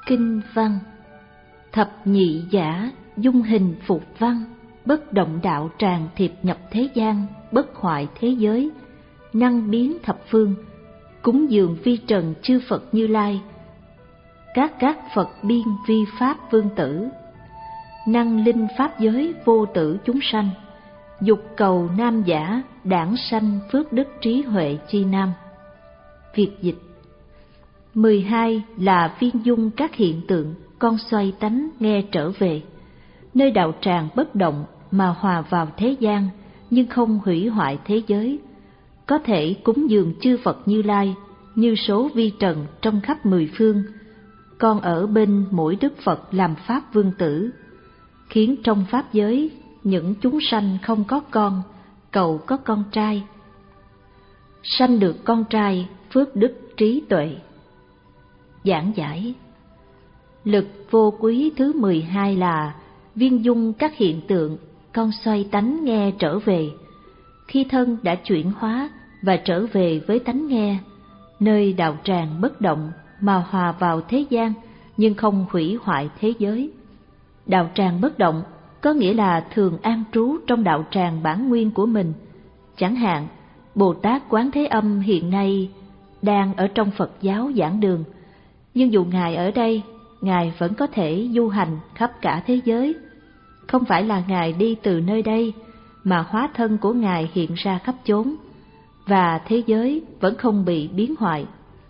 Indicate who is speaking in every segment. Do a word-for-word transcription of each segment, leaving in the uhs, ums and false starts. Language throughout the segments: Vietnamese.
Speaker 1: Kinh văn. Thập nhị giả, dung hình phục văn, bất động đạo tràng thiệp nhập thế gian, bất hoại thế giới, năng biến thập phương, cúng dường vi trần chư Phật Như Lai, các các Phật biên vi pháp vương tử, năng linh pháp giới vô tử chúng sanh, dục cầu nam giả, đảng sanh phước đức trí huệ chi nam. Việt dịch. Mười hai là viên dung các hiện tượng, con xoay tánh nghe trở về, nơi đạo tràng bất động mà hòa vào thế gian, nhưng không hủy hoại thế giới, có thể cúng dường chư Phật Như Lai như số vi trần trong khắp mười phương, con ở bên mỗi đức Phật làm pháp vương tử, khiến trong pháp giới những chúng sanh không có con, cầu có con trai, sanh được con trai phước đức trí tuệ. Giảng giải. Lực vô quý thứ mười hai là viên dung các hiện tượng, con xoay tánh nghe trở về, khi thân đã chuyển hóa và trở về với tánh nghe, nơi đạo tràng bất động mà hòa vào thế gian, nhưng không hủy hoại thế giới. Đạo tràng bất động có nghĩa là thường an trú trong đạo tràng bản nguyên của mình. Chẳng hạn, Bồ Tát Quán Thế Âm hiện nay đang ở trong Phật giáo giảng đường, nhưng dù Ngài ở đây, Ngài vẫn có thể du hành khắp cả thế giới. Không phải là Ngài đi từ nơi đây, mà hóa thân của Ngài hiện ra khắp chốn, và thế giới vẫn không bị biến hoại.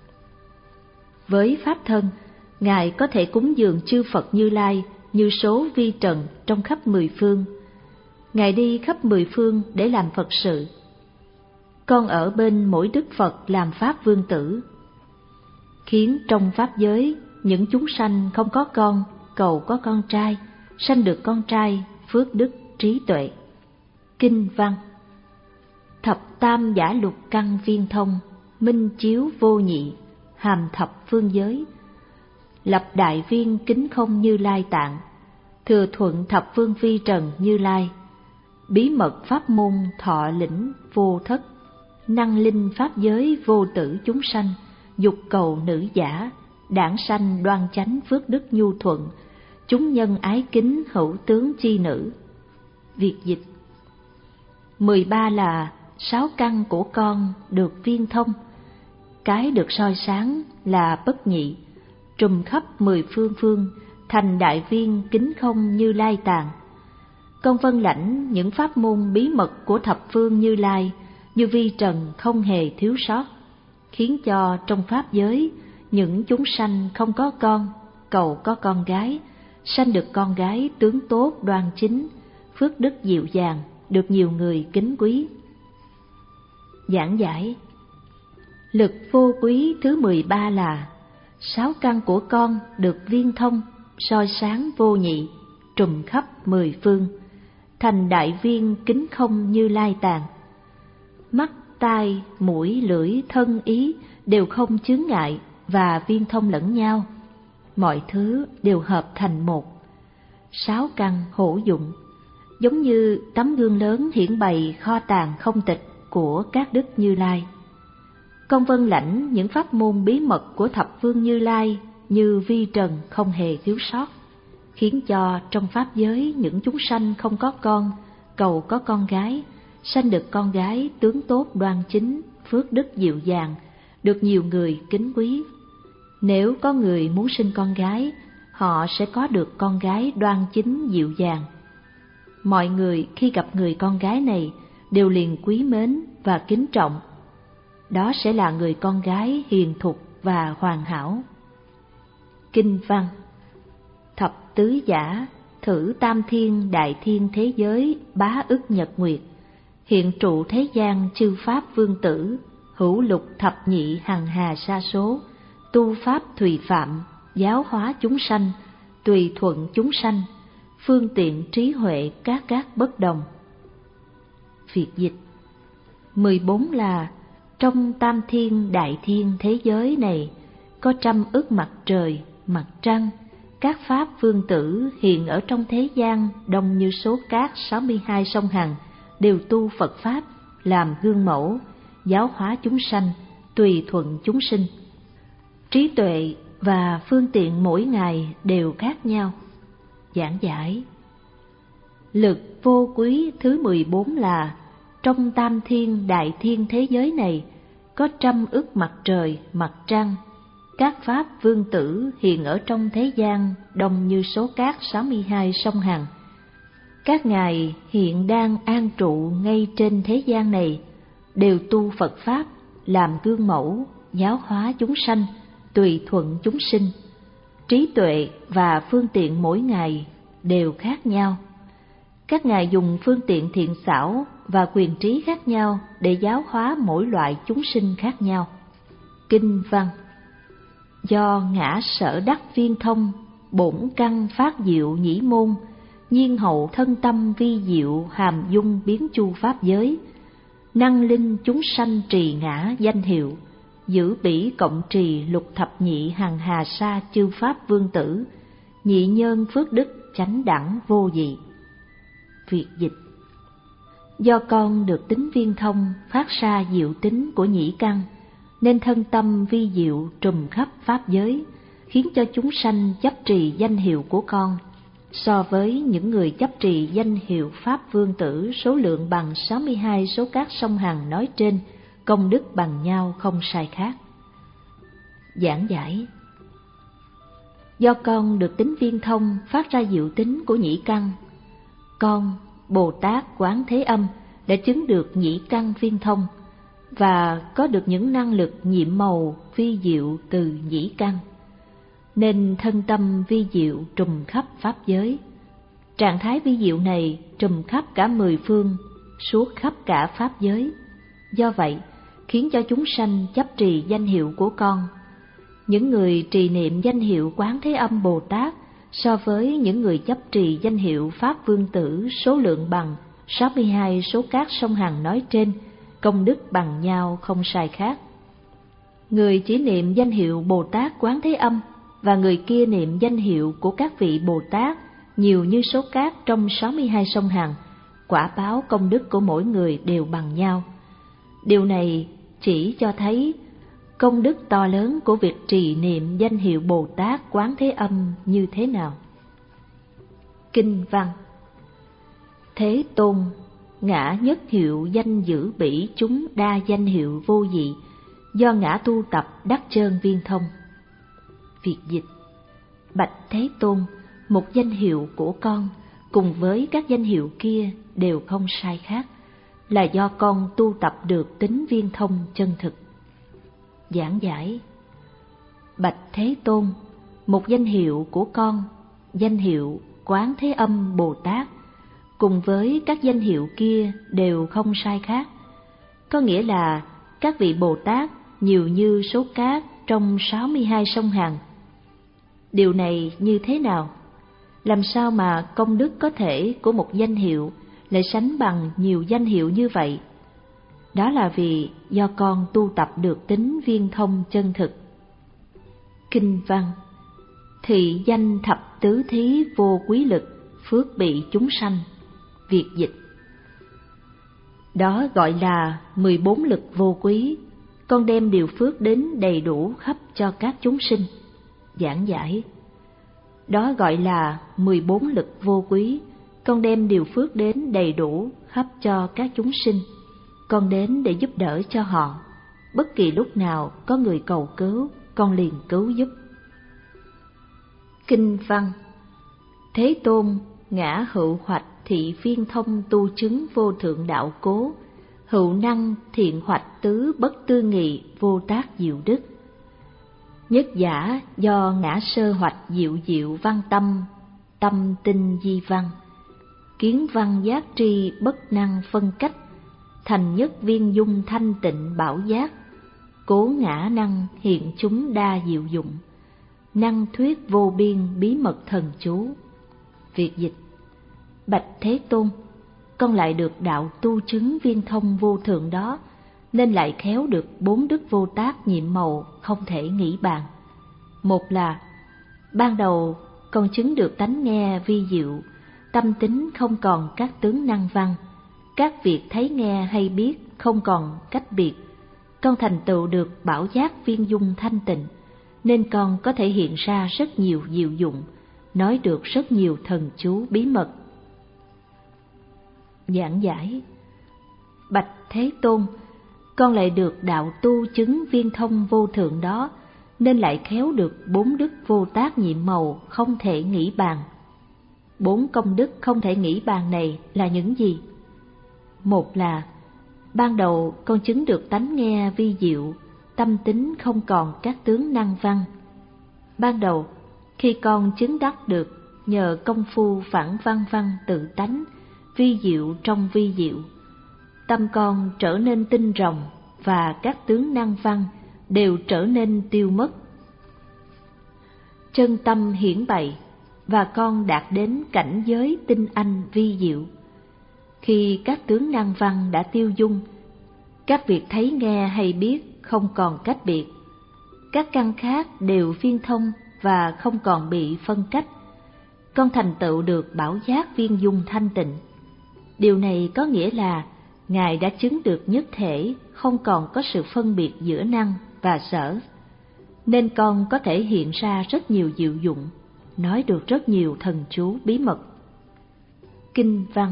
Speaker 1: Với pháp thân, Ngài có thể cúng dường chư Phật Như Lai như số vi trần trong khắp mười phương. Ngài đi khắp mười phương để làm Phật sự. Con ở bên mỗi đức Phật làm pháp vương tử, khiến trong pháp giới những chúng sanh không có con, cầu có con trai, sanh được con trai phước đức trí tuệ. Kinh văn. Thập tam giả lục căn viên thông, minh chiếu vô nhị, hàm thập phương giới, lập đại viên kính không Như Lai tạng, thừa thuận thập phương vi trần Như Lai, bí mật pháp môn thọ lĩnh vô thất, năng linh pháp giới vô tử chúng sanh, dục cầu nữ giả, đảng sanh đoan chánh phước đức nhu thuận, chúng nhân ái kính hữu tướng chi nữ. Việt dịch. Mười ba là sáu căn của con được viên thông, cái được soi sáng là bất nhị, trùm khắp mười phương phương, thành đại viên kính không Như Lai tạng. Con vân lãnh những pháp môn bí mật của thập phương Như Lai, như vi trần không hề thiếu sót, khiến cho trong pháp giới những chúng sanh không có con, cầu có con gái, sanh được con gái tướng tốt đoan chính, phước đức dịu dàng, được nhiều người kính quý. Giảng giải. Lực vô quý thứ mười ba là sáu căn của con được viên thông, soi sáng vô nhị, trùm khắp mười phương, thành đại viên kính không Như Lai tạng. Mắt, tai, mũi, lưỡi, thân, ý đều không chướng ngại và viên thông lẫn nhau, mọi thứ đều hợp thành một. Sáu căn hữu dụng, giống như tấm gương lớn hiển bày kho tàng không tịch của các đức Như Lai. Con vân lãnh những pháp môn bí mật của thập phương Như Lai như vi trần không hề thiếu sót, khiến cho trong pháp giới những chúng sanh không có con, cầu có con gái, sanh được con gái tướng tốt đoan chính, phước đức dịu dàng, được nhiều người kính quý. Nếu có người muốn sinh con gái, họ sẽ có được con gái đoan chính dịu dàng. Mọi người khi gặp người con gái này đều liền quý mến và kính trọng. Đó sẽ là người con gái hiền thục và hoàn hảo. Kinh văn. Thập tứ giả, thử tam thiên đại thiên thế giới bá ức nhật nguyệt, hiện trụ thế gian chư pháp vương tử, hữu lục thập nhị hằng hà sa số, tu pháp thùy phạm, giáo hóa chúng sanh, tùy thuận chúng sanh, phương tiện trí huệ các các bất đồng. Việt dịch. Mười bốn là trong tam thiên đại thiên thế giới này có trăm ức mặt trời, mặt trăng, các pháp vương tử hiện ở trong thế gian đông như số cát sáu mươi hai sông Hằng, đều tu Phật Pháp, làm gương mẫu, giáo hóa chúng sanh, tùy thuận chúng sinh. Trí tuệ và phương tiện mỗi ngày đều khác nhau. Giảng giải. Lực vô quý thứ mười bốn là trong tam thiên đại thiên thế giới này có trăm ức mặt trời, mặt trăng. Các pháp vương tử hiện ở trong thế gian đông như số cát sáu mươi hai sông Hằng. Các ngài hiện đang an trụ ngay trên thế gian này, đều tu Phật Pháp, làm gương mẫu, giáo hóa chúng sanh, tùy thuận chúng sinh. Trí tuệ và phương tiện mỗi ngày đều khác nhau. Các ngài dùng phương tiện thiện xảo và quyền trí khác nhau để giáo hóa mỗi loại chúng sinh khác nhau. Kinh văn. Do ngã sở đắc viên thông, bổn căn phát diệu nhĩ môn, nhiên hậu thân tâm vi diệu hàm dung biến chu pháp giới, năng linh chúng sanh trì ngã danh hiệu, giữ bỉ cộng trì lục thập nhị hằng hà sa chư pháp vương tử, nhị nhân phước đức chánh đẳng vô dị. Việt dịch. Do con được tính viên thông phát ra diệu tính của nhĩ căn, nên thân tâm vi diệu trùm khắp pháp giới, khiến cho chúng sanh chấp trì danh hiệu của con. So với những người chấp trì danh hiệu Pháp Vương Tử số lượng bằng sáu mươi hai số cát sông Hằng nói trên, công đức bằng nhau không sai khác. Giảng giải. Do con được tính viên thông phát ra diệu tính của nhĩ căn, con, Bồ Tát Quán Thế Âm đã chứng được nhĩ căn viên thông và có được những năng lực nhiệm màu vi diệu từ nhĩ căn, nên thân tâm vi diệu trùm khắp pháp giới. Trạng thái vi diệu này trùm khắp cả mười phương, suốt khắp cả pháp giới. Do vậy, khiến cho chúng sanh chấp trì danh hiệu của con. Những người trì niệm danh hiệu Quán Thế Âm Bồ Tát so với những người chấp trì danh hiệu Pháp Vương Tử số lượng bằng sáu mươi hai số cát sông Hằng nói trên, công đức bằng nhau không sai khác. Người chỉ niệm danh hiệu Bồ Tát Quán Thế Âm và người kia niệm danh hiệu của các vị Bồ Tát nhiều như số cát trong sáu mươi hai sông Hằng, quả báo công đức của mỗi người đều bằng nhau. Điều này chỉ cho thấy công đức to lớn của việc trì niệm danh hiệu Bồ Tát Quán Thế Âm như thế nào. Kinh văn. Thế Tôn, ngã nhất hiệu danh giữ bỉ chúng đa danh hiệu vô dị, do ngã tu tập đắc chân viên thông. Việt dịch. Bạch Thế Tôn, một danh hiệu của con cùng với các danh hiệu kia đều không sai khác, là do con tu tập được tính viên thông chân thực. Giảng giải. Bạch Thế Tôn, một danh hiệu của con, danh hiệu Quán Thế Âm Bồ Tát, cùng với các danh hiệu kia đều không sai khác. Có nghĩa là các vị Bồ Tát nhiều như số cát trong sáu mươi hai sông Hằng. Điều này như thế nào? Làm sao mà công đức có thể của một danh hiệu lại sánh bằng nhiều danh hiệu như vậy? Đó là vì do con tu tập được tính viên thông chân thực. Kinh văn. Thị danh thập tứ thí vô quý lực, phước bị chúng sanh. Việt dịch. Đó gọi là mười bốn lực vô quý, con đem điều phước đến đầy đủ khắp cho các chúng sinh. Giảng giải. Đó gọi là mười bốn lực vô quý, con đem điều phước đến đầy đủ khắp cho các chúng sinh. Con đến để giúp đỡ cho họ, bất kỳ lúc nào có người cầu cứu, con liền cứu giúp. Kinh văn. Thế Tôn, ngã hữu hoạch thị viên thông tu chứng vô thượng đạo cố, hữu năng thiện hoạch tứ bất tư nghị vô tác diệu đức. Nhất giả do ngã sơ hoạch diệu diệu văn tâm, tâm tinh di văn, kiến văn giác tri bất năng phân cách, thành nhất viên dung thanh tịnh bảo giác, cố ngã năng hiện chúng đa diệu dụng, năng thuyết vô biên bí mật thần chú. Việt dịch. Bạch Thế Tôn, con lại được đạo tu chứng viên thông vô thượng đó, nên lại khéo được bốn đức vô tác nhiệm màu không thể nghĩ bàn. Một là, ban đầu con chứng được tánh nghe vi diệu, tâm tính không còn các tướng năng văn, các việc thấy nghe hay biết không còn cách biệt, con thành tựu được bảo giác viên dung thanh tịnh, nên con có thể hiện ra rất nhiều diệu dụng, nói được rất nhiều thần chú bí mật. Giảng giải: Bạch Thế Tôn, con lại được đạo tu chứng viên thông vô thượng đó, nên lại khéo được bốn đức vô tác nhiệm màu không thể nghĩ bàn. Bốn công đức không thể nghĩ bàn này là những gì? Một là, ban đầu con chứng được tánh nghe vi diệu, tâm tính không còn các tướng năng văn. Ban đầu, khi con chứng đắc được nhờ công phu phản văn văn tự tánh, vi diệu trong vi diệu, tâm con trở nên tinh rồng và các tướng năng văn đều trở nên tiêu mất. Chân tâm hiển bày và con đạt đến cảnh giới tinh anh vi diệu. Khi các tướng năng văn đã tiêu dung, các việc thấy nghe hay biết không còn cách biệt. Các căn khác đều viên thông và không còn bị phân cách. Con thành tựu được bảo giác viên dung thanh tịnh. Điều này có nghĩa là Ngài đã chứng được nhất thể, không còn có sự phân biệt giữa năng và sở. Nên con có thể hiện ra rất nhiều diệu dụng, nói được rất nhiều thần chú bí mật. Kinh văn: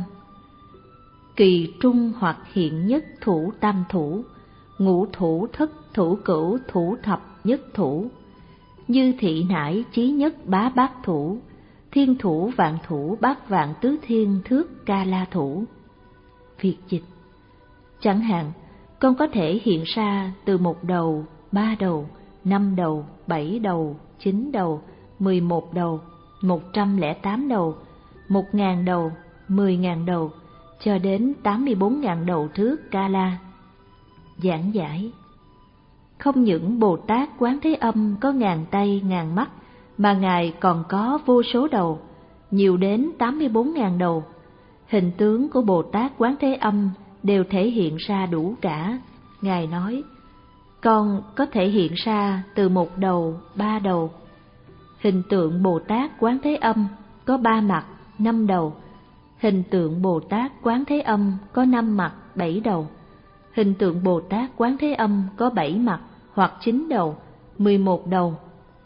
Speaker 1: Kỳ trung hoặc hiện nhất thủ tam thủ, ngũ thủ thất thủ cửu thủ thập nhất thủ, như thị nải chí nhất bá bát thủ, thiên thủ vạn thủ bát vạn tứ thiên thước ca la thủ. Việt dịch: Chẳng hạn, con có thể hiện ra từ một đầu, ba đầu, năm đầu, bảy đầu, chín đầu, mười một đầu, một trăm lẻ tám đầu, một ngàn đầu, mười ngàn đầu, cho đến tám mươi bốn ngàn đầu thước ca la. Giảng giải: Không những Bồ Tát Quán Thế Âm có ngàn tay ngàn mắt, mà Ngài còn có vô số đầu, nhiều đến tám mươi bốn ngàn đầu. Hình tướng của Bồ Tát Quán Thế Âm đều thể hiện ra đủ cả. Ngài nói: Con có thể hiện ra từ một đầu, ba đầu. Hình tượng Bồ Tát Quán Thế Âm có ba mặt, năm đầu. Hình tượng Bồ Tát Quán Thế Âm có năm mặt, bảy đầu. Hình tượng Bồ Tát Quán Thế Âm có bảy mặt hoặc chín đầu, mười một đầu,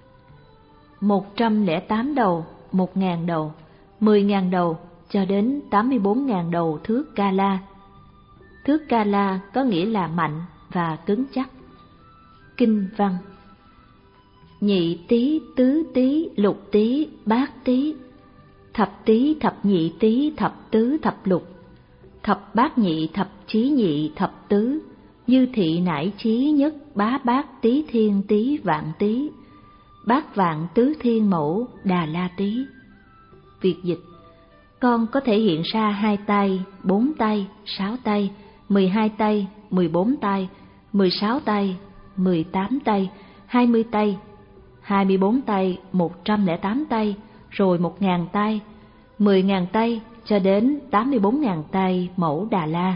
Speaker 1: một trăm lẻ tám đầu, một ngàn đầu, mười ngàn đầu, cho đến tám mươi bốn ngàn đầu thước ca la. Thước ca la có nghĩa là mạnh và cứng chắc. Kinh văn: Nhị tý, tứ tý, lục tý, bát tý, thập tý, thập nhị tý, thập tứ, thập lục, thập bát nhị, thập chí nhị, thập tứ, như thị nải chí nhất bá bát tý thiên tý vạn tý, bát vạn tứ thiên mẫu đà la tý. Việt dịch: Con có thể hiện ra hai tay, bốn tay, sáu tay, mười hai tay, mười bốn tay, mười sáu tay, mười tám tay, hai mươi tay, hai mươi bốn tay, một trăm lẻ tám tay, rồi một ngàn tay, mười ngàn tay, cho đến tám mươi bốn ngàn tay mẫu Đà La.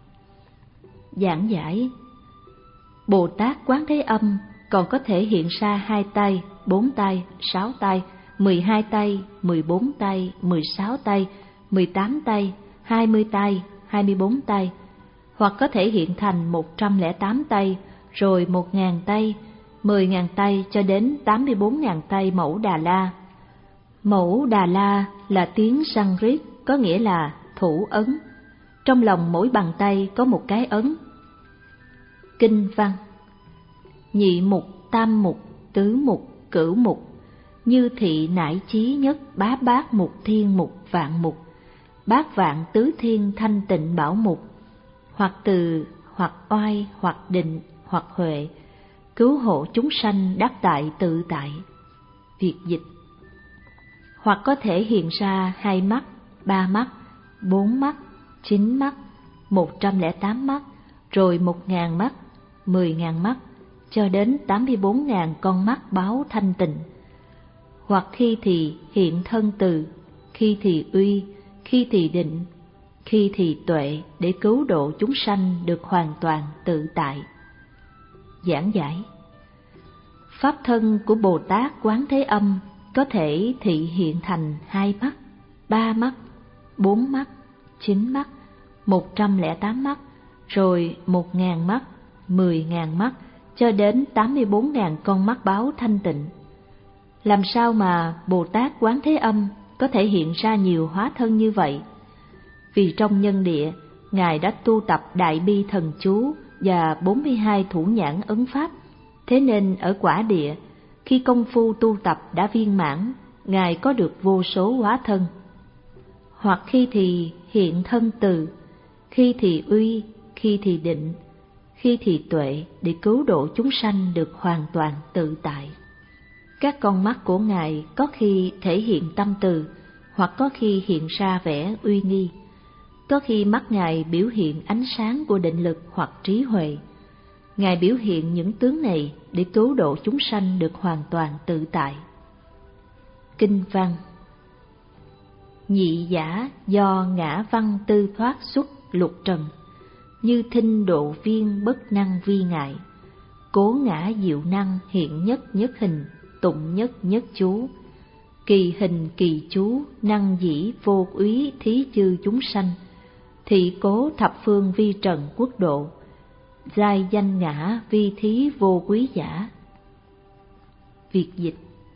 Speaker 1: Giảng giải: Bồ Tát Quán Thế Âm còn có thể hiện ra hai tay, bốn tay, sáu tay, mười hai tay, mười bốn tay, mười sáu tay, mười tám tay, hai mươi tay, hai mươi bốn tay, hoặc có thể hiện thành một trăm lẻ tám tay, rồi một ngàn tay, mười ngàn tay, cho đến tám mươi bốn ngàn tay mẫu Đà La. Mẫu Đà La là tiếng Sanskrit, có nghĩa là thủ ấn. Trong lòng mỗi bàn tay có một cái ấn. Kinh văn: Nhị mục, tam mục, tứ mục, cửu mục, như thị nải chí nhất bá bát mục thiên mục vạn mục, bát vạn tứ thiên thanh tịnh bảo mục, hoặc từ, hoặc oai, hoặc định, hoặc huệ, cứu hộ chúng sanh đắc tại tự tại. Việt dịch: Hoặc có thể hiện ra hai mắt, ba mắt, bốn mắt, chín mắt, một trăm lẻ tám mắt, rồi một ngàn mắt, mười ngàn mắt, cho đến tám mươi bốn ngàn con mắt báo thanh tịnh. Hoặc khi thì hiện thân từ, khi thì uy, khi thì định, khi thì tuệ, để cứu độ chúng sanh được hoàn toàn tự tại. Giảng giải: Pháp thân của Bồ Tát Quán Thế Âm có thể thị hiện thành hai mắt, ba mắt, bốn mắt, chín mắt, một trăm lẻ tám mắt, rồi một ngàn mắt, mười ngàn mắt, cho đến tám mươi bốn nghìn con mắt báo thanh tịnh. Làm sao mà Bồ Tát Quán Thế Âm có thể hiện ra nhiều hóa thân như vậy? Vì trong nhân địa, Ngài đã tu tập Đại Bi Thần Chú và bốn mươi hai thủ nhãn ấn pháp. Thế nên ở quả địa, khi công phu tu tập đã viên mãn, Ngài có được vô số hóa thân. Hoặc khi thì hiện thân từ, khi thì uy, khi thì định, khi thì tuệ, để cứu độ chúng sanh được hoàn toàn tự tại. Các con mắt của Ngài có khi thể hiện tâm từ, hoặc có khi hiện ra vẻ uy nghi. Có khi mắt Ngài biểu hiện ánh sáng của định lực hoặc trí huệ. Ngài biểu hiện những tướng này để cứu độ chúng sanh được hoàn toàn tự tại. Kinh văn: Nhị giả do ngã văn tư thoát xuất lục trần, như thinh độ viên bất năng vi ngại. Cố ngã diệu năng hiện nhất nhất hình, tụng nhất nhất chú. Kỳ hình kỳ chú, năng dĩ vô úy thí chư chúng sanh. Thị cố thập phương vi trần quốc độ, giai danh ngã vi thí vô quý giả. Việt dịch: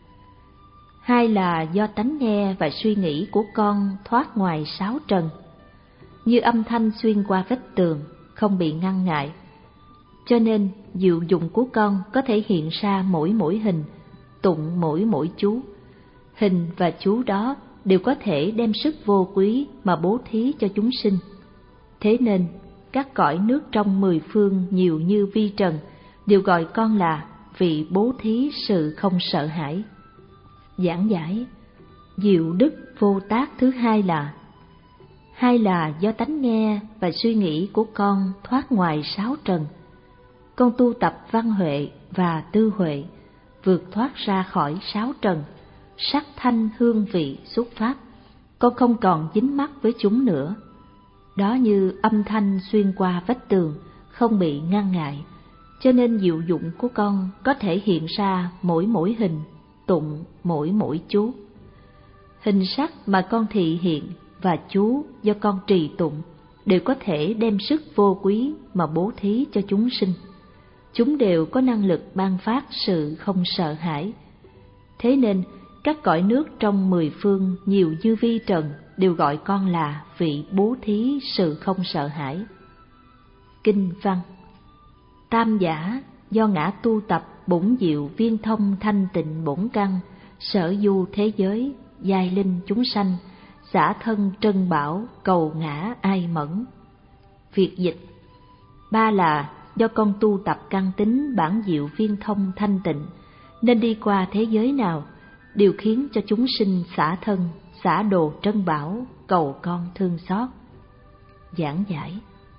Speaker 1: Hai là do tánh nghe và suy nghĩ của con thoát ngoài sáu trần, như âm thanh xuyên qua vách tường, không bị ngăn ngại. Cho nên diệu dụng của con có thể hiện ra mỗi mỗi hình, tụng mỗi mỗi chú. Hình và chú đó đều có thể đem sức vô quý mà bố thí cho chúng sinh. Thế nên các cõi nước trong mười phương nhiều như vi trần đều gọi con là vị bố thí sự không sợ hãi. Giảng giải: Diệu đức vô tác thứ hai là: Hai là do tánh nghe và suy nghĩ của con thoát ngoài sáu trần. Con tu tập văn huệ và tư huệ, vượt thoát ra khỏi sáu trần, sắc thanh hương vị xúc pháp, con không còn dính mắc với chúng nữa. Đó như âm thanh xuyên qua vách tường, không bị ngăn ngại. Cho nên diệu dụng của con có thể hiện ra mỗi mỗi hình, tụng mỗi mỗi chú. Hình sắc mà con thị hiện và chú do con trì tụng đều có thể đem sức vô quý mà bố thí cho chúng sinh. Chúng đều có năng lực ban phát sự không sợ hãi. Thế nên các cõi nước trong mười phương nhiều như vi trần đều gọi con là vị bố thí sự không sợ hãi. Kinh văn: Tam giả do ngã tu tập bổn diệu viên thông thanh tịnh bổn căn, sở du thế giới, giai linh chúng sanh, xả thân trân bảo, cầu ngã ai mẫn. Việt dịch: Ba là do con tu tập căn tính bản diệu viên thông thanh tịnh, nên đi qua thế giới nào đều khiến cho chúng sinh xả thân, xả đồ trân bảo, cầu con thương xót. Giảng giải: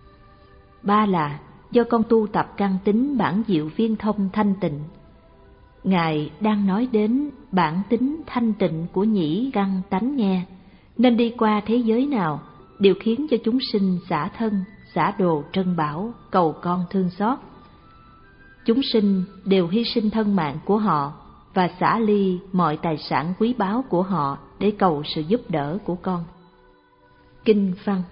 Speaker 1: Ba là do con tu tập căn tính bản diệu viên thông thanh tịnh. Ngài đang nói đến bản tính thanh tịnh của nhĩ căn tánh nghe, nên đi qua thế giới nào đều khiến cho chúng sinh xả thân, xả đồ trân bảo, cầu con thương xót. Chúng sinh đều hy sinh thân mạng của họ và xả ly mọi tài sản quý báu của họ để cầu sự giúp đỡ của con. Kinh văn: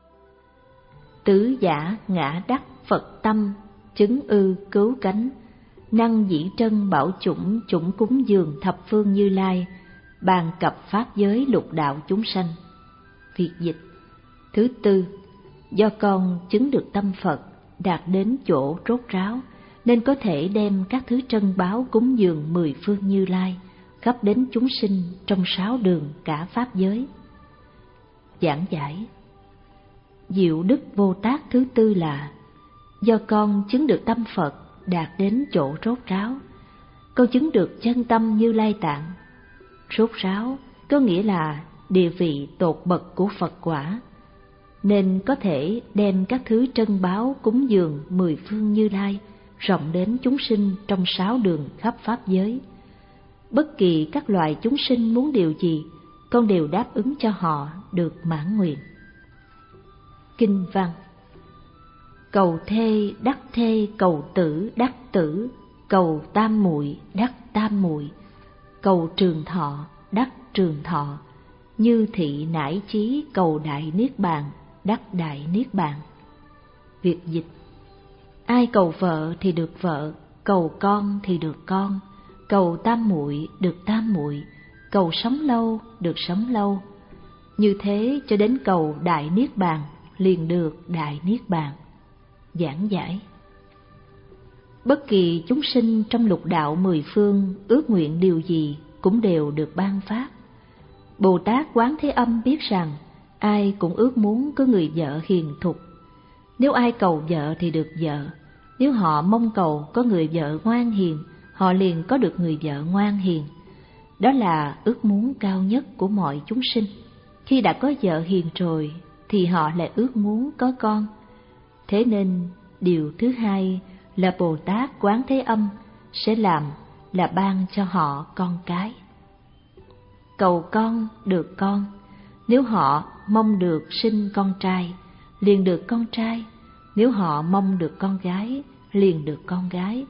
Speaker 1: Tứ giả ngã đắc Phật tâm, chứng ư cứu cánh, năng dĩ trân bảo chủng chủng cúng dường thập phương Như Lai, bàn cập pháp giới lục đạo chúng sanh. Việt dịch: Thứ tư, do con chứng được tâm Phật, đạt đến chỗ rốt ráo, nên có thể đem các thứ trân báu cúng dường mười phương Như Lai, khắp đến chúng sinh trong sáu đường cả pháp giới. Giảng giải: Diệu đức vô tác thứ tư là: do con chứng được tâm Phật, đạt đến chỗ rốt ráo, con chứng được chân tâm Như Lai Tạng. Rốt ráo có nghĩa là địa vị tột bậc của Phật quả, nên có thể đem các thứ trân báu cúng dường mười phương Như Lai, rộng đến chúng sinh trong sáu đường khắp pháp giới. Bất kỳ các loài chúng sinh muốn điều gì, con đều đáp ứng cho họ được mãn nguyện. Kinh văn: Cầu thê đắc thê, cầu tử đắc tử, cầu tam muội đắc tam muội, cầu trường thọ đắc trường thọ, như thị nải chí cầu đại niết bàn đắc đại niết bàn. Việt dịch: Ai cầu vợ thì được vợ, cầu con thì được con, cầu tam muội được tam muội, cầu sống lâu được sống lâu. Như thế cho đến cầu đại niết bàn, liền được đại niết bàn. Giảng giải. Bất kỳ chúng sinh trong lục đạo mười phương ước nguyện điều gì cũng đều được ban phát. Bồ Tát Quán Thế Âm biết rằng ai cũng ước muốn có người vợ hiền thục. Nếu ai cầu vợ thì được vợ, nếu họ mong cầu có người vợ ngoan hiền, họ liền có được người vợ ngoan hiền. Đó là ước muốn cao nhất của mọi chúng sinh. Khi đã có vợ hiền rồi thì họ lại ước muốn có con. Thế nên điều thứ hai là Bồ Tát Quán Thế Âm sẽ làm là ban cho họ con cái. Cầu con được con, nếu họ mong được sinh con trai, liền được con trai, nếu họ mong được con gái, liền được con gái.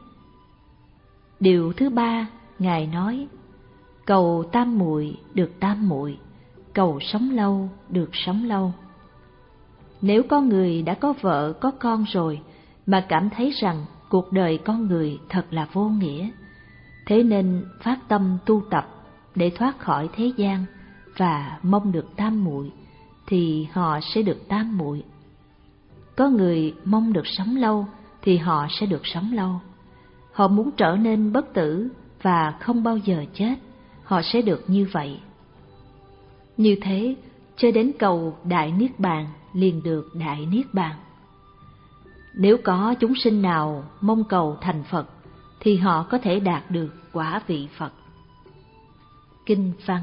Speaker 1: Điều thứ ba, Ngài nói, cầu tam muội được tam muội, cầu sống lâu được sống lâu. Nếu có người đã có vợ có con rồi mà cảm thấy rằng cuộc đời con người thật là vô nghĩa, thế nên phát tâm tu tập để thoát khỏi thế gian và mong được tam muội, thì họ sẽ được tam muội. Có người mong được sống lâu thì họ sẽ được sống lâu. Họ muốn trở nên bất tử và không bao giờ chết, họ sẽ được như vậy. Như thế, cho đến cầu đại niết bàn, liền được đại niết bàn. Nếu có chúng sinh nào mong cầu thành Phật, thì họ có thể đạt được quả vị Phật. Kinh văn.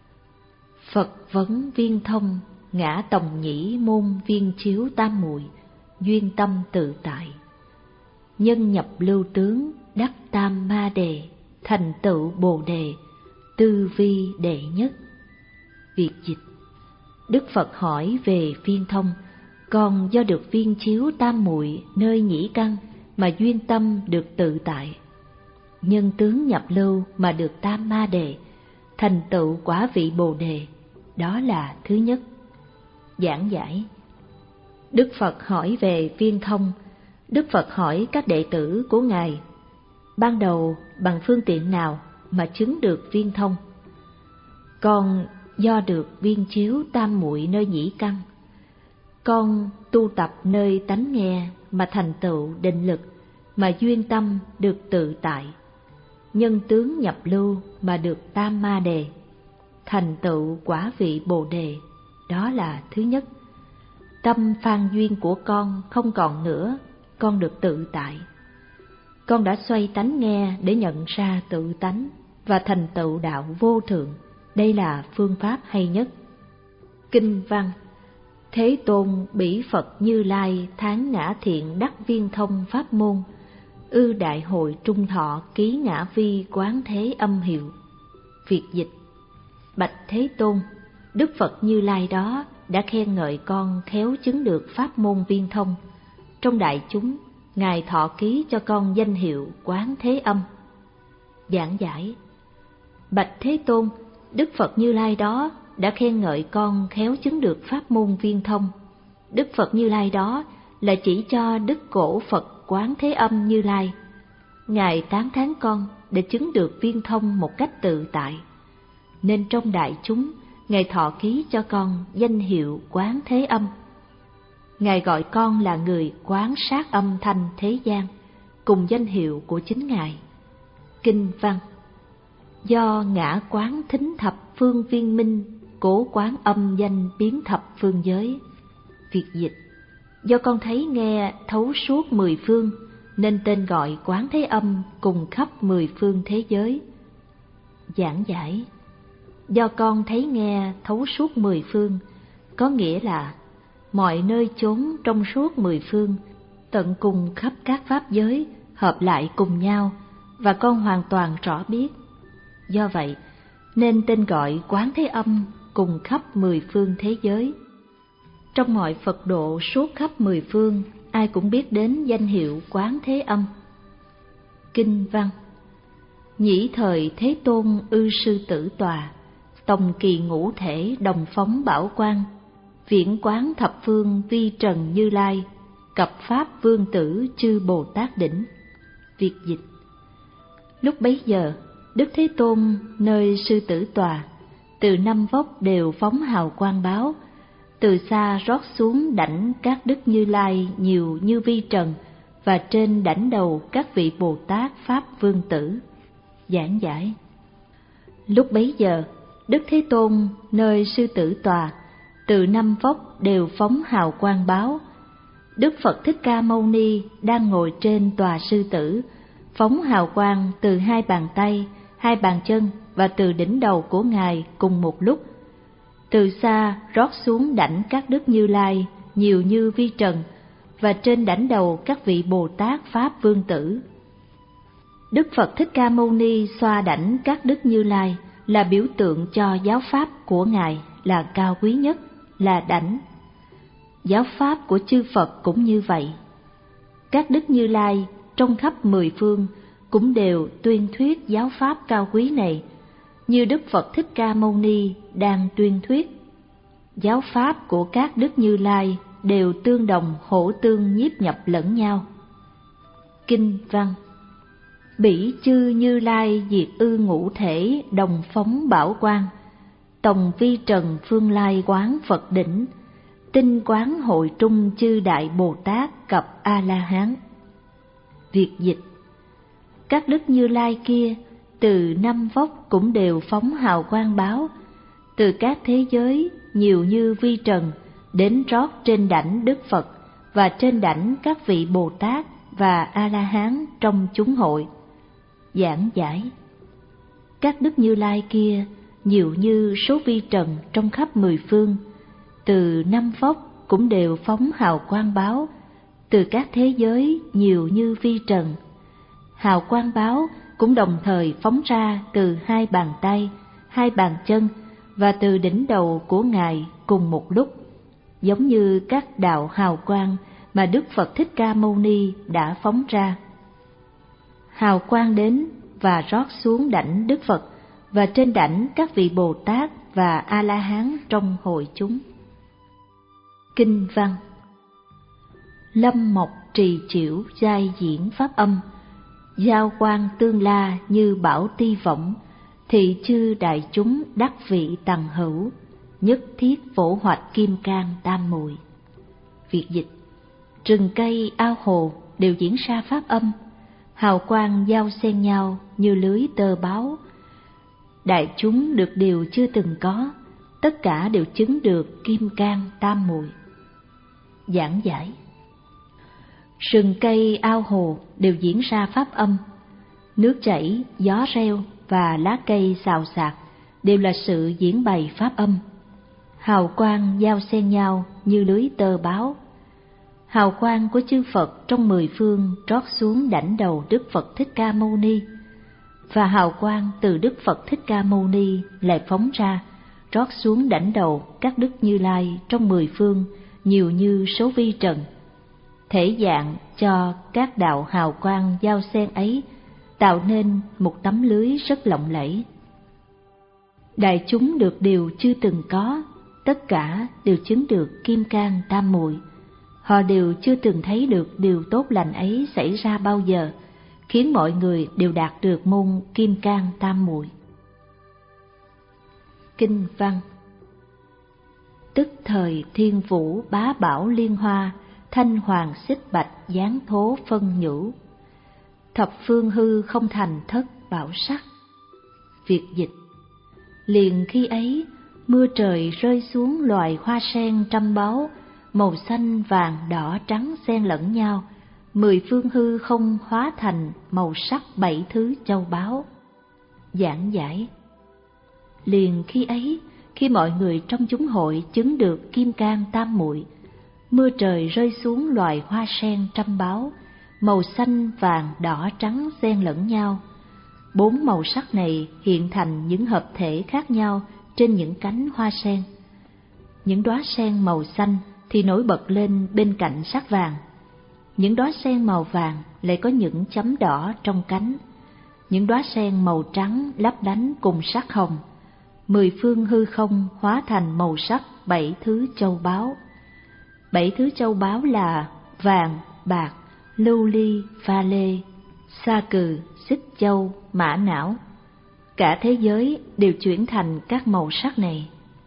Speaker 1: Phật vấn Viên Thông, ngã tòng nhĩ môn viên chiếu tam muội, duyên tâm tự tại. Nhân nhập lưu tướng, đắc tam ma đề, thành tựu bồ đề, tư vi đệ nhất. Việt dịch. Đức Phật hỏi về Viên Thông, còn do được viên chiếu tam muội nơi nhĩ căn mà duyên tâm được tự tại. Nhân tướng nhập lưu mà được tam ma đề, thành tựu quả vị bồ đề, đó là thứ nhất. Giảng giải. Đức Phật hỏi về Viên Thông. Đức Phật hỏi các đệ tử của Ngài, ban đầu bằng phương tiện nào mà chứng được viên thông? Con do được viên chiếu tam muội nơi nhĩ căn. Con tu tập nơi tánh nghe mà thành tựu định lực, mà duyên tâm được tự tại. Nhân tướng nhập lưu mà được tam ma đề, thành tựu quả vị bồ đề, đó là thứ nhất. Tâm phan duyên của con không còn nữa, con được tự tại. Con đã xoay tánh nghe để nhận ra tự tánh và thành tựu đạo vô thượng, đây là phương pháp hay nhất. Kinh văn. Thế Tôn bỉ Phật Như Lai tháng ngã thiện đắc viên thông pháp môn, ư đại hội trung thọ ký ngã vi quán thế âm hiệu. Việt dịch. Bạch Thế Tôn, Đức Phật Như Lai đó đã khen ngợi con khéo chứng được pháp môn viên thông. Trong đại chúng, Ngài thọ ký cho con danh hiệu Quán Thế Âm. Giảng giải. Bạch Thế Tôn, Đức Phật Như Lai đó đã khen ngợi con khéo chứng được pháp môn viên thông. Đức Phật Như Lai đó là chỉ cho Đức Cổ Phật Quán Thế Âm Như Lai. Ngài tán thán con để chứng được viên thông một cách tự tại, nên trong đại chúng, Ngài thọ ký cho con danh hiệu Quán Thế Âm. Ngài gọi con là người quán sát âm thanh thế gian, cùng danh hiệu của chính Ngài. Kinh văn. Do ngã quán thính thập phương viên minh, cố quán âm danh biến thập phương giới. Việt dịch. Do con thấy nghe thấu suốt mười phương, nên tên gọi Quán Thế Âm cùng khắp mười phương thế giới. Giảng giải. Do con thấy nghe thấu suốt mười phương, có nghĩa là mọi nơi chốn trong suốt mười phương, tận cùng khắp các pháp giới, hợp lại cùng nhau, và con hoàn toàn rõ biết. Do vậy, nên tên gọi Quán Thế Âm cùng khắp mười phương thế giới. Trong mọi Phật độ suốt khắp mười phương, ai cũng biết đến danh hiệu Quán Thế Âm. Kinh văn. Nhĩ thời Thế Tôn ư sư tử tòa, tòng kỳ ngũ thể đồng phóng bảo quang, viễn quán thập phương vi trần Như Lai, cập pháp vương tử chư Bồ Tát đỉnh. Việt dịch. Lúc bấy giờ, Đức Thế Tôn nơi sư tử tòa, từ năm vóc đều phóng hào quang báo, từ xa rót xuống đảnh các Đức Như Lai nhiều như vi trần, và trên đảnh đầu các vị Bồ Tát Pháp Vương Tử. Giảng giải. Lúc bấy giờ, Đức Thế Tôn nơi sư tử tòa, từ năm vóc đều phóng hào quang báo. Đức Phật Thích Ca Mâu Ni đang ngồi trên tòa sư tử, phóng hào quang từ hai bàn tay, hai bàn chân và từ đỉnh đầu của Ngài cùng một lúc. Từ xa rót xuống đảnh các Đức Như Lai nhiều như vi trần, và trên đảnh đầu các vị Bồ Tát Pháp Vương Tử. Đức Phật Thích Ca Mâu Ni xoa đảnh các Đức Như Lai là biểu tượng cho giáo pháp của Ngài là cao quý nhất, là đảnh. Giáo pháp của chư Phật cũng như vậy. Các Đức Như Lai trong khắp mười phương cũng đều tuyên thuyết giáo pháp cao quý này, như Đức Phật Thích Ca Mâu Ni đang tuyên thuyết. Giáo pháp của các Đức Như Lai đều tương đồng hỗ tương nhiếp nhập lẫn nhau. Kinh văn. Bỉ chư Như Lai diệt ư ngũ thể đồng phóng bảo quang, tòng vi trần phương lai quán Phật đỉnh, tinh quán hội trung chư đại Bồ Tát cập A La Hán. Việt dịch. Các Đức Như Lai kia từ năm vóc cũng đều phóng hào quang báo, từ các thế giới nhiều như vi trần đến rót trên đảnh Đức Phật và trên đảnh các vị Bồ Tát và A La Hán trong chúng hội. Giảng giải. Các Đức Như Lai kia nhiều như số vi trần trong khắp mười phương, từ năm vóc cũng đều phóng hào quang báo, từ các thế giới nhiều như vi trần. Hào quang báo cũng đồng thời phóng ra từ hai bàn tay, hai bàn chân và từ đỉnh đầu của Ngài cùng một lúc, giống như các đạo hào quang mà Đức Phật Thích Ca Mâu Ni đã phóng ra. Hào quang đến và rót xuống đảnh Đức Phật và trên đảnh các vị Bồ Tát và A La Hán trong hội chúng. Kinh văn. Lâm mộc trì chiểu giai diễn pháp âm, giao quang tương la như bảo ti võng, thị chư đại chúng đắc vị tầng hữu, nhất thiết phổ hoạch kim cang tam muội. Việt dịch. Rừng cây ao hồ đều diễn ra pháp âm, hào quang giao xen nhau như lưới tơ báo. Đại chúng được điều chưa từng có, tất cả đều chứng được kim cang tam muội. Giảng giải. Rừng cây ao hồ đều diễn ra pháp âm, nước chảy, gió reo và lá cây xào xạc đều là sự diễn bày pháp âm. Hào quang giao xen nhau như lưới tơ báo. Hào quang của chư Phật trong mười phương trót xuống đảnh đầu Đức Phật Thích Ca Mâu Ni, và hào quang từ Đức Phật Thích Ca Mâu Ni lại phóng ra, trót xuống đảnh đầu các Đức Như Lai trong mười phương nhiều như số vi trần. Thể dạng cho các đạo hào quang giao xen ấy tạo nên một tấm lưới rất lộng lẫy. Đại chúng được điều chưa từng có, tất cả đều chứng được kim cang tam muội. Họ đều chưa từng thấy được điều tốt lành ấy xảy ra bao giờ, khiến mọi người đều đạt được môn kim cang tam muội. Kinh văn. Tức thời thiên vũ bá bảo liên hoa, thanh hoàng xích bạch giáng thố phân nhũ, thập phương hư không thành thất bảo sắc. Việt dịch. Liền khi ấy mưa trời rơi xuống loài hoa sen trăm báu, màu xanh vàng đỏ trắng xen lẫn nhau, mười phương hư không hóa thành màu sắc bảy thứ châu báu. Giảng giải. Liền khi ấy, khi mọi người trong chúng hội chứng được kim cang tam muội, mưa trời rơi xuống loài hoa sen trăm báu, màu xanh vàng đỏ trắng xen lẫn nhau. Bốn màu sắc này hiện thành những hợp thể khác nhau trên những cánh hoa sen. Những đóa sen màu xanh thì nổi bật lên bên cạnh sắc vàng. Những đóa sen màu vàng lại có những chấm đỏ trong cánh. Những đóa sen màu trắng lấp lánh cùng sắc hồng. Mười phương hư không hóa thành màu sắc bảy thứ châu báu. Bảy thứ châu báu là vàng, bạc, lưu ly, pha lê, Sa Cừ, Xích Châu, Mã Não, cả thế giới đều chuyển thành các màu sắc này.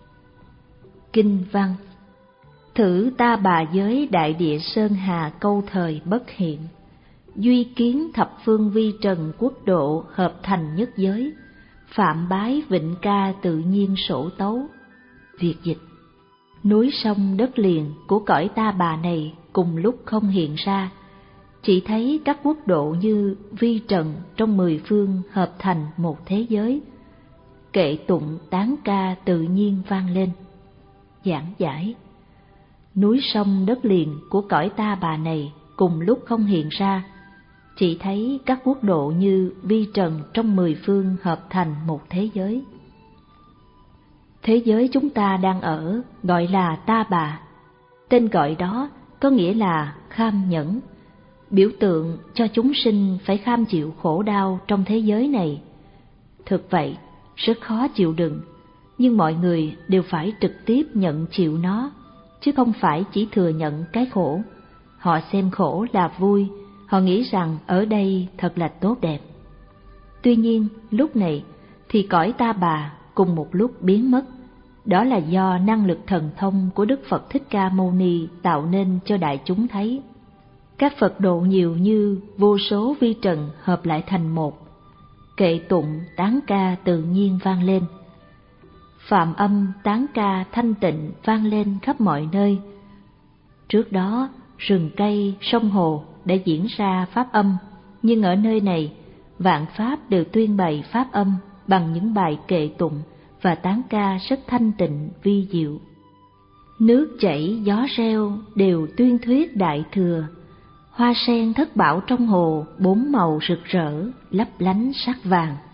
Speaker 1: Kinh văn: Thử ta bà giới đại địa sơn hà câu thời bất hiện, duy kiến thập phương vi trần quốc độ hợp thành nhất giới, phạm bái vịnh ca tự nhiên sổ tấu. Việt dịch: núi sông đất liền của cõi ta bà này cùng lúc không hiện ra, chỉ thấy các quốc độ như vi trần trong mười phương hợp thành một thế giới. Kệ tụng tán ca tự nhiên vang lên. Giảng giải: núi sông đất liền của cõi ta bà này cùng lúc không hiện ra, chỉ thấy các quốc độ như vi trần trong mười phương hợp thành một thế giới. Thế giới chúng ta đang ở gọi là ta bà. Tên gọi đó có nghĩa là kham nhẫn, biểu tượng cho chúng sinh phải kham chịu khổ đau trong thế giới này. Thực vậy, rất khó chịu đựng, nhưng mọi người đều phải trực tiếp nhận chịu nó, chứ không phải chỉ thừa nhận cái khổ. Họ xem khổ là vui, họ nghĩ rằng ở đây thật là tốt đẹp. Tuy nhiên, lúc này thì cõi ta bà cùng một lúc biến mất. Đó là do năng lực thần thông của Đức Phật Thích Ca Mâu Ni tạo nên cho đại chúng thấy. Các Phật độ nhiều như vô số vi trần hợp lại thành một. Kệ tụng tán ca tự nhiên vang lên. Phạm âm tán ca thanh tịnh vang lên khắp mọi nơi. Trước đó, rừng cây, sông hồ đã diễn ra pháp âm, nhưng ở nơi này, vạn pháp đều tuyên bày pháp âm bằng những bài kệ tụng và tán ca rất thanh tịnh vi diệu. Nước chảy gió reo đều tuyên thuyết đại thừa, hoa sen thất bảo trong hồ bốn màu rực rỡ lấp lánh sắc vàng.